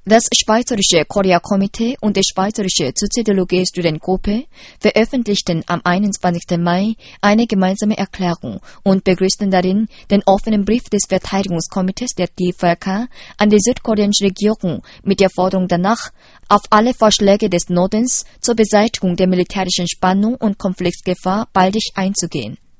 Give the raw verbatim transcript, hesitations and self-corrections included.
Das Schweizerische Korea-Komitee und die Schweizerische Soziologie-Studentengruppe veröffentlichten am einundzwanzigsten Mai eine gemeinsame Erklärung und begrüßten darin den offenen Brief des Verteidigungskomitees der D V R K an die südkoreanische Regierung mit der Forderung danach, auf alle Vorschläge des Nordens zur Beseitigung der militärischen Spannung und Konfliktgefahr baldig einzugehen.